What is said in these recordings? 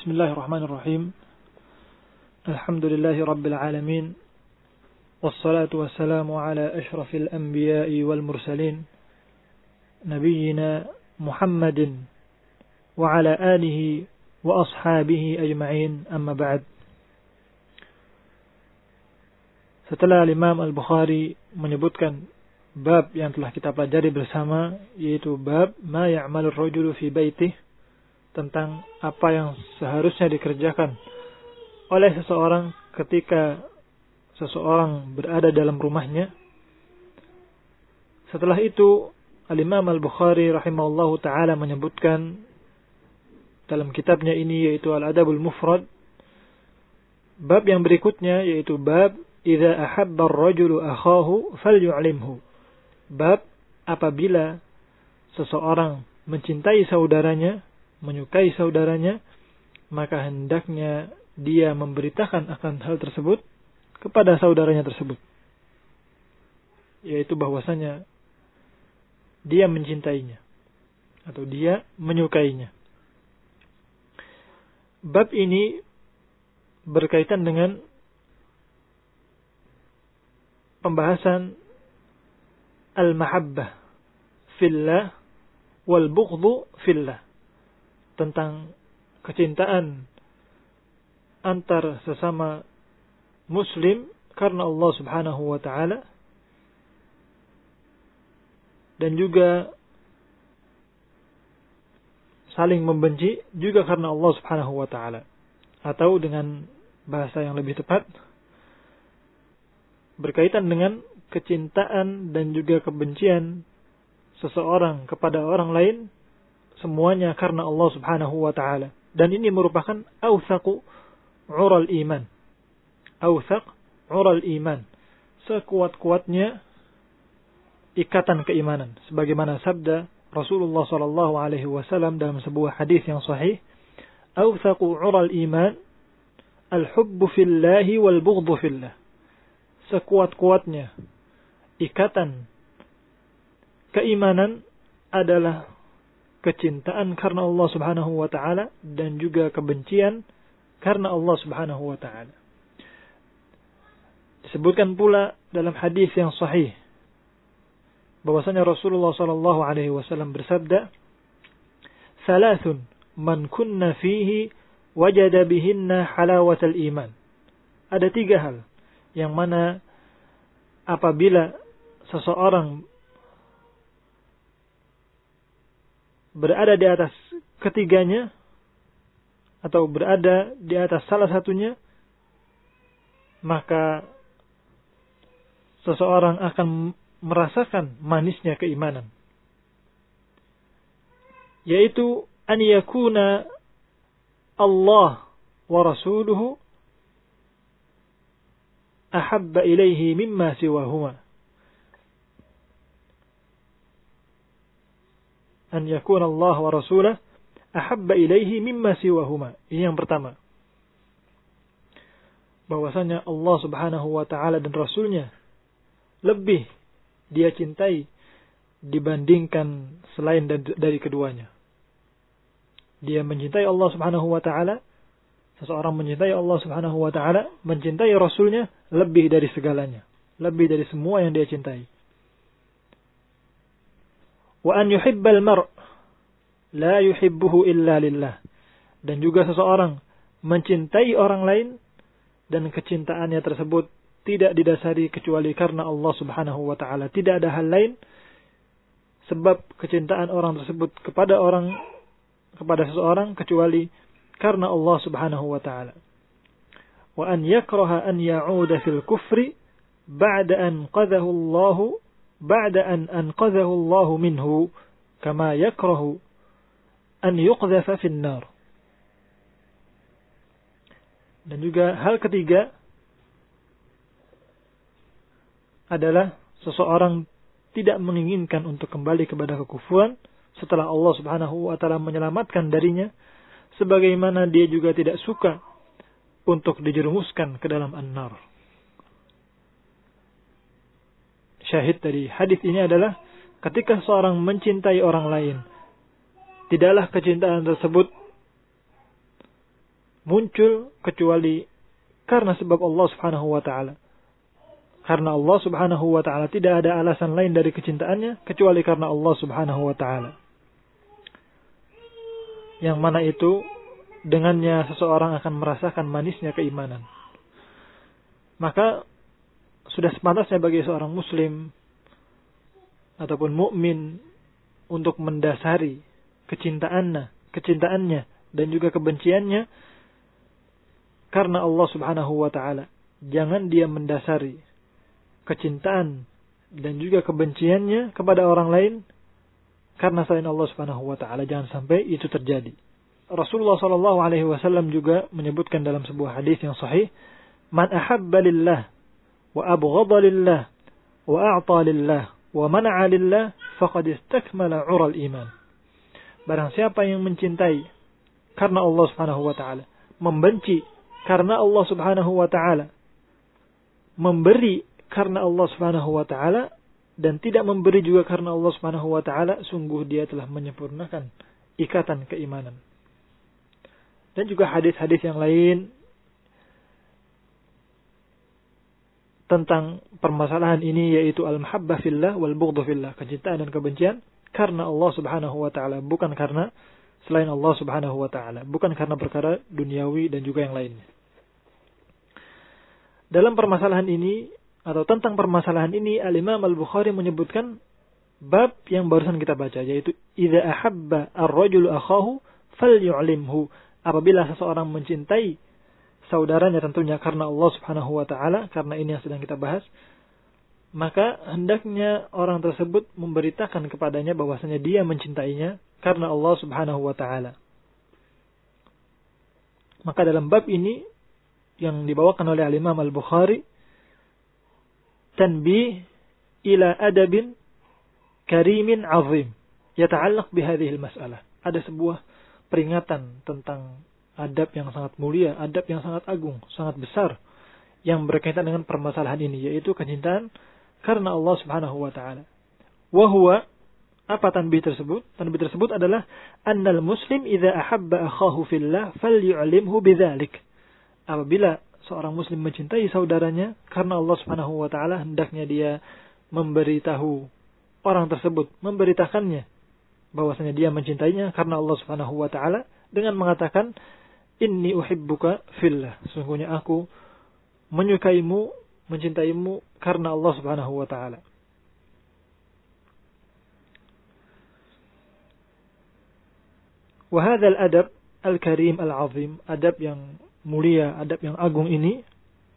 Bismillahirrahmanirrahim. Alhamdulillahi Rabbil Alamin. Wassalatu wassalamu ala ashrafil anbiya'i wal mursalin. Nabiyyina Muhammadin wa ala alihi wa ashabihi ajma'in, amma ba'd. Setelah Imam Al-Bukhari menyebutkan bab yang telah kita pelajari bersama, yaitu bab ma ya'malur rajulu fi baitih, tentang apa yang seharusnya dikerjakan oleh seseorang ketika seseorang berada dalam rumahnya. Setelah itu Al-Imam Al-Bukhari rahimahullahu ta'ala menyebutkan dalam kitabnya ini, yaitu Al-Adabul Mufrad, bab yang berikutnya, yaitu bab idza ahabba ar-rajulu akhahu falyu'limhu, bab apabila seseorang mencintai saudaranya, menyukai saudaranya, maka hendaknya dia memberitakan akan hal tersebut kepada saudaranya tersebut, yaitu bahwasanya dia mencintainya atau dia menyukainya. Bab ini berkaitan dengan pembahasan al-mahabbah fillah wal bughdhu fillah, tentang kecintaan antar sesama muslim karena Allah Subhanahu wa ta'ala, dan juga saling membenci juga karena Allah Subhanahu wa ta'ala, atau dengan bahasa yang lebih tepat, berkaitan dengan kecintaan dan juga kebencian seseorang kepada orang lain, semuanya karena Allah Subhanahu wa ta'ala. Dan ini merupakan awthaqu ural iman. Awthaq ural iman, sekuat-kuatnya ikatan keimanan, sebagaimana sabda Rasulullah sallallahu alaihi wasallam dalam sebuah hadis yang sahih, awthaqu ural iman al-hubbu fillahi wal bughdhu fillah. Sekuat-kuatnya ikatan keimanan adalah kecintaan karena Allah Subhanahu wa ta'ala dan juga kebencian karena Allah Subhanahu wa ta'ala. Disebutkan pula dalam hadis yang sahih bahwasanya Rasulullah sallallahu alaihi wasallam bersabda, "Thalathun man kunna fihi wajada bihinna halawatal iman." Ada 3 hal yang mana apabila seseorang berada di atas ketiganya atau berada di atas salah satunya, maka seseorang akan merasakan manisnya keimanan, yaitu an yakuna Allah wa rasuluhu ahabba ilaihi mimma siwahuma. An yakuna Allah wa rasulahu ahabba ilaihi mimma siwahuma. Ini yang pertama, bahwasanya Allah Subhanahu wa ta'ala dan Rasulnya lebih dia cintai dibandingkan selain dari keduanya. Dia mencintai Allah Subhanahu wa ta'ala, seseorang mencintai Allah Subhanahu wa ta'ala, mencintai Rasulnya lebih dari segalanya, lebih dari semua yang dia cintai. Wa an yuhibbal mar' la yuhibbuhu illa lillah. Dan juga seseorang mencintai orang lain dan kecintaannya tersebut tidak didasari kecuali karena Allah Subhanahu wa ta'ala. Tidak ada hal lain sebab kecintaan orang tersebut kepada seseorang kecuali karena Allah Subhanahu wa ta'ala. Wa an yakraha an ya'uda fil kufri ba'da an anqadhahu Allah minhu kama yakrahu an yuqdhafa fin nar. Dan juga hal ketiga adalah seseorang tidak menginginkan untuk kembali kepada kekufuran setelah Allah Subhanahu wa ta'ala menyelamatkan darinya, sebagaimana dia juga tidak suka untuk dijerumuskan ke dalam an-nar. Syahid dari hadis ini adalah ketika seorang mencintai orang lain, tidaklah kecintaan tersebut muncul kecuali karena sebab Allah Subhanahu wa taala. Karena Allah Subhanahu wa taala, tidak ada alasan lain dari kecintaannya kecuali karena Allah Subhanahu wa taala. Yang mana itu dengannya seseorang akan merasakan manisnya keimanan. Maka sudah sepantasnya bagi seorang muslim ataupun mukmin untuk mendasari kecintaannya dan juga kebenciannya karena Allah Subhanahu wa taala. Jangan dia mendasari kecintaan dan juga kebenciannya kepada orang lain karena selain Allah Subhanahu wa taala. Jangan sampai itu terjadi. Rasulullah sallallahu alaihi wasallam juga menyebutkan dalam sebuah hadis yang sahih, "Man ahabba lillah wa abghadha lillah wa a'ta lillah wa mana'a lillah faqad istakmala 'ural iman." Barang siapa yang mencintai karena Allah Subhanahu wa taala, membenci karena Allah Subhanahu wa taala, memberi karena Allah Subhanahu wa taala, dan tidak memberi juga karena Allah Subhanahu wa taala, sungguh dia telah menyempurnakan ikatan keimanan. Dan juga hadis-hadis yang lain tentang permasalahan ini, yaitu al-mahabbah fillah wal bughdhu fillah, kecintaan dan kebencian karena Allah Subhanahu wa taala, bukan karena selain Allah Subhanahu wa taala, bukan karena perkara duniawi dan juga yang lainnya. Dalam permasalahan ini atau tentang permasalahan ini, Al-Imam Al-Bukhari menyebutkan bab yang barusan kita baca, yaitu idza ahabba ar-rajulu akhahu falyu'limhu. Apabila seseorang mencintai saudaranya, tentunya karena Allah Subhanahu wa taala, karena ini yang sedang kita bahas, maka hendaknya orang tersebut memberitakan kepadanya bahwasanya dia mencintainya karena Allah Subhanahu wa taala. Maka dalam bab ini yang dibawakan oleh Al-Imam Al-Bukhari, tanbih ila adabin karimin azim yata'allaq bihadhihi al-mas'alah. Ada sebuah peringatan tentang adab yang sangat mulia, adab yang sangat agung, sangat besar yang berkaitan dengan permasalahan ini, yaitu kecintaan karena Allah Subhanahu wa taala. Wa huwa, apa tanbih tersebut? Tanbih tersebut adalah annal muslim idza ahabba akhahu fillah falyu'limhu bidzalik. Apabila seorang muslim mencintai saudaranya karena Allah Subhanahu wa taala, hendaknya dia memberitahu orang tersebut, memberitakannya bahwasanya dia mencintainya karena Allah Subhanahu wa taala dengan mengatakan, inni uhibbuka fillah, sesungguhnya aku menyukaimu, mencintaimu karena Allah Subhanahu wa taala. Wa hadzal adab al-karim al-azim, adab yang mulia, adab yang agung ini,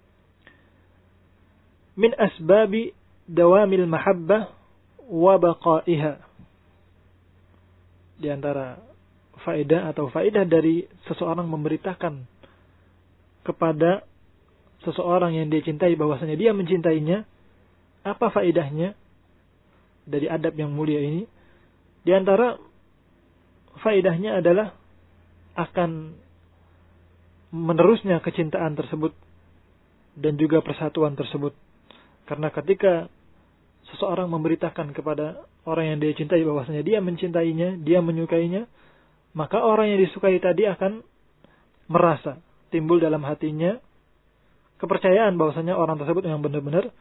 min asbabi dawamil mahabbah wa baqaiha. Di antara faedah atau faedah dari seseorang memberitakan kepada seseorang yang dia cintai bahwasanya dia mencintainya, apa faedahnya dari adab yang mulia ini? Di antara faedahnya adalah akan menerusnya kecintaan tersebut dan juga persatuan tersebut. Karena ketika seseorang memberitakan kepada orang yang dia cintai bahwasanya dia mencintainya, dia menyukainya, maka orang yang disukai tadi akan merasa, timbul dalam hatinya kepercayaan bahwasanya orang tersebut yang benar-benar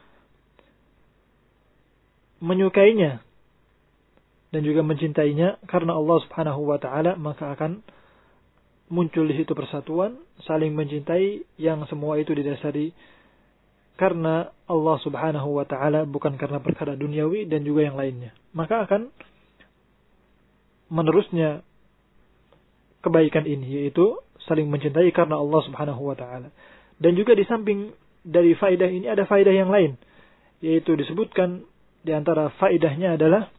menyukainya dan juga mencintainya karena Allah Subhanahu wa taala, maka akan muncul di situ persatuan, saling mencintai yang semua itu didasari karena Allah Subhanahu wa taala, bukan karena perkara duniawi dan juga yang lainnya. Maka akan menerusnya kebaikan ini, yaitu saling mencintai karena Allah Subhanahu wa taala. Dan juga di samping dari faedah ini ada faedah yang lain, yaitu disebutkan di antara faedahnya adalah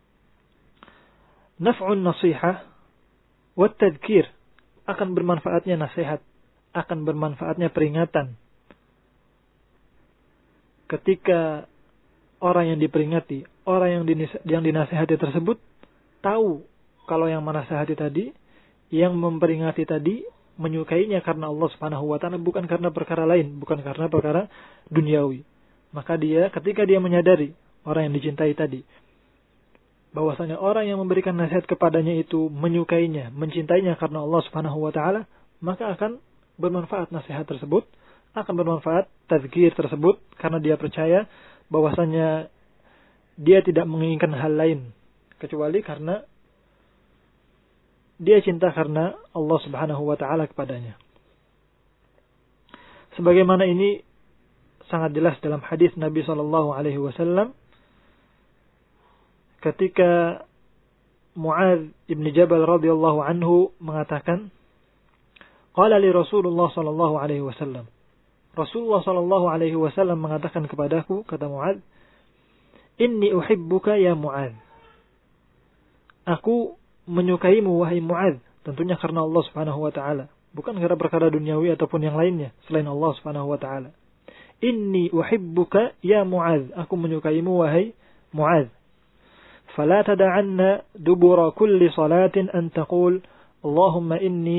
naf'un nasihah wa tadhkir, akan bermanfaatnya nasihat, akan bermanfaatnya peringatan. Ketika orang yang diperingati, orang yang dinasihati tersebut tahu kalau yang menasihati tadi, yang memperingati tadi menyukainya karena Allah Subhanahu wa taala, bukan karena perkara lain, bukan karena perkara duniawi. Maka dia, ketika dia menyadari orang yang dicintai tadi bahwasanya orang yang memberikan nasihat kepadanya itu menyukainya, mencintainya karena Allah Subhanahu wa taala, maka akan bermanfaat nasihat tersebut, akan bermanfaat tazkir tersebut, karena dia percaya bahwasanya dia tidak menginginkan hal lain kecuali karena dia cinta karena Allah Subhanahu wa taala kepadanya. Sebagaimana ini sangat jelas dalam hadis Nabi sallallahu alaihi wasallam ketika Mu'adz ibn Jabal radhiyallahu anhu mengatakan, qala li Rasulullah sallallahu alaihi wasallam. Rasulullah sallallahu alaihi wasallam mengatakan kepadaku, kata Mu'adz, inni uhibbuka ya Mu'adz. Aku menyukaimu wahai Mu'adz, tentunya karena Allah Subhanahu wa taala, bukan karena perkara duniawi ataupun yang lainnya selain Allah Subhanahu wa taala. Inni uhibbuka ya Mu'adz, aku menyukaimu wahai Mu'adz. Fala tad'anna dubura kulli salatin an taqul Allahumma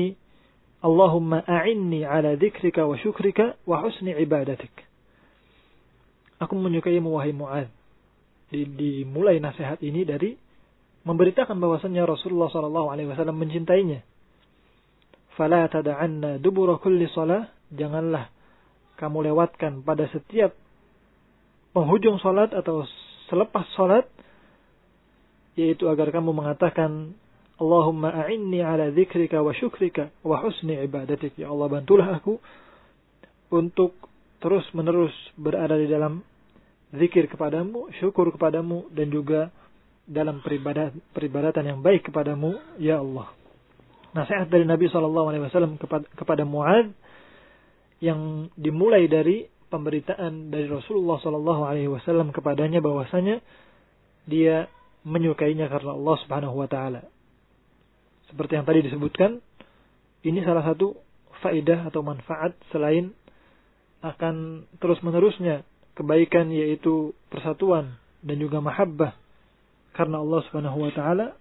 a'inni ala dzikrika wa syukrika wa husni ibadatik. Aku menyukaimu wahai Mu'adz. Dimulai nasihat ini dari memberitakan bahwasannya Rasulullah sallallahu alaihi wasallam mencintainya. Fala tad'anna dubura kulli salah, janganlah kamu lewatkan pada setiap penghujung salat atau selepas salat, yaitu agar kamu mengatakan Allahumma a'inni ala dzikrika wa syukrika wa husni ibadatik. Ya Allah, bantulah aku untuk terus-menerus berada di dalam zikir kepadamu, syukur kepadamu, dan juga dalam peribadatan yang baik kepadamu, ya Allah. Nasihat dari Nabi SAW kepada Mu'adz yang dimulai dari pemberitaan dari Rasulullah SAW kepadanya bahwasanya dia menyukainya karena Allah Subhanahu wa taala. Seperti yang tadi disebutkan, ini salah satu faedah atau manfaat selain akan terus-menerusnya kebaikan, yaitu persatuan dan juga mahabbah karena Allah Subhanahu wa taala,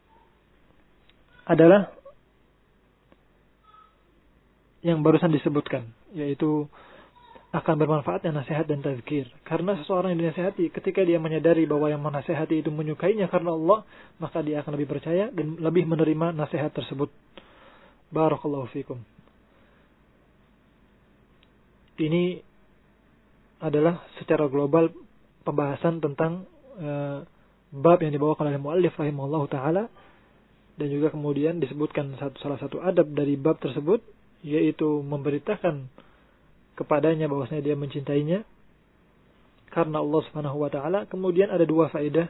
adalah yang barusan disebutkan, yaitu akan bermanfaatnya nasihat dan tazkir. Karena seseorang yang dinasihati, ketika dia menyadari bahwa yang menasihati itu menyukainya karena Allah, maka dia akan lebih percaya dan lebih menerima nasihat tersebut. Barakallahu fikum. Ini adalah secara global pembahasan tentang bab yang dibawakan oleh muallif rahimahullahu taala, dan juga kemudian disebutkan salah satu adab dari bab tersebut, yaitu memberitakan kepadanya bahwasanya dia mencintainya karena Allah Subhanahu wa taala. Kemudian ada dua faedah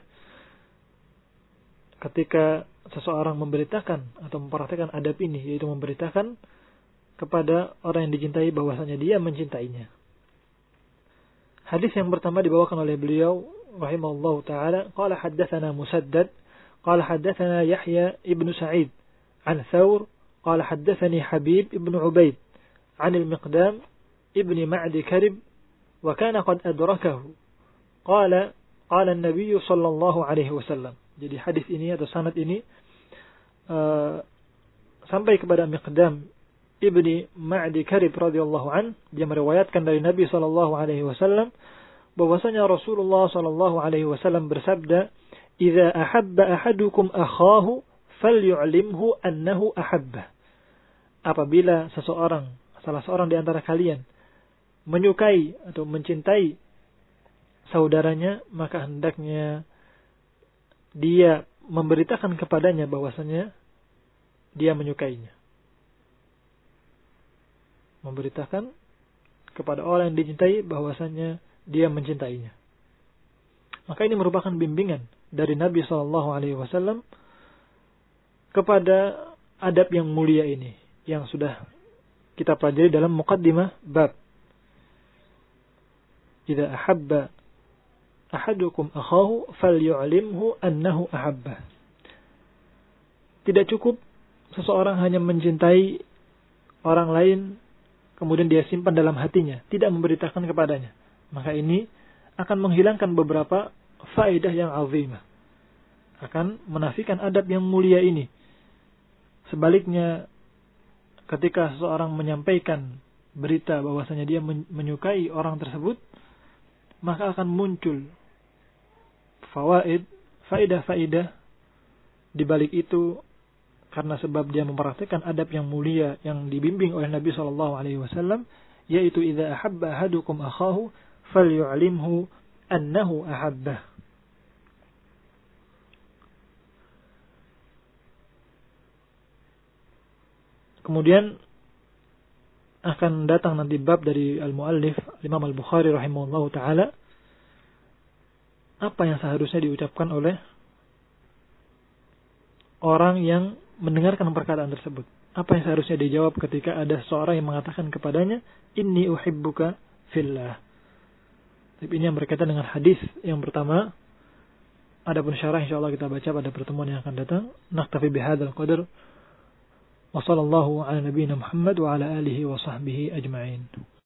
ketika seseorang memberitakan atau memperhatikan adab ini, yaitu memberitakan kepada orang yang dicintai bahwasanya dia mencintainya. Hadis yang pertama dibawakan oleh beliau rahimahullahu taala, qala haddatsana Musaddad qala haddatsana Yahya ibnu Sa'id an Thawr qala haddatsani Habib ibnu Ubaid an al-Miqdam ibn Ma'di Karib wa kana qad adrakahu qala an-nabiy sallallahu alaihi wasallam. Jadi hadis ini atau sanad ini sampai kepada Miqdam ibni Ma'di Karib radhiyallahu an, dia meriwayatkan dari Nabi sallallahu alaihi wasallam bahwasanya Rasulullah sallallahu alaihi wasallam bersabda, "Idza ahabba ahadukum akhahu falyu'limhu annahu ahabbah." Apabila salah seorang di antara kalian menyukai atau mencintai saudaranya, maka hendaknya dia memberitakan kepadanya bahwasanya dia menyukainya. Memberitakan kepada orang yang dicintai bahwasanya dia mencintainya. Maka ini merupakan bimbingan dari Nabi SAW kepada adab yang mulia ini, yang sudah kita pelajari dalam muqaddimah bab. Idza ahabba ahadukum akhahu falyu'limhu annahu ahabbah. Tidak cukup seseorang hanya mencintai orang lain kemudian dia simpan dalam hatinya, tidak memberitakan kepadanya. Maka ini akan menghilangkan beberapa faedah yang azimah, akan menafikan adab yang mulia ini. Sebaliknya, ketika seseorang menyampaikan berita bahwasanya dia menyukai orang tersebut, maka akan muncul faedah di balik itu, karena sebab dia mempraktikkan adab yang mulia yang dibimbing oleh Nabi SAW, yaitu idza ahabba ahadukum akhahu falyu'limhu annahu ahabbah. Kemudian akan datang nanti bab dari al-muallif Imam Al-Bukhari rahimahullahu taala, apa yang seharusnya diucapkan oleh orang yang mendengarkan perkataan tersebut. Apa yang seharusnya dijawab ketika ada seorang yang mengatakan kepadanya, inni uhibbuka fillah. Tapi ini yang berkaitan dengan hadis yang pertama. Adapun syarah insyaallah kita baca pada pertemuan yang akan datang. Naktafi bihadzal qadar. Wa sallallahu ala nabiyyina Muhammad wa ala alihi wa sahbihi ajma'in.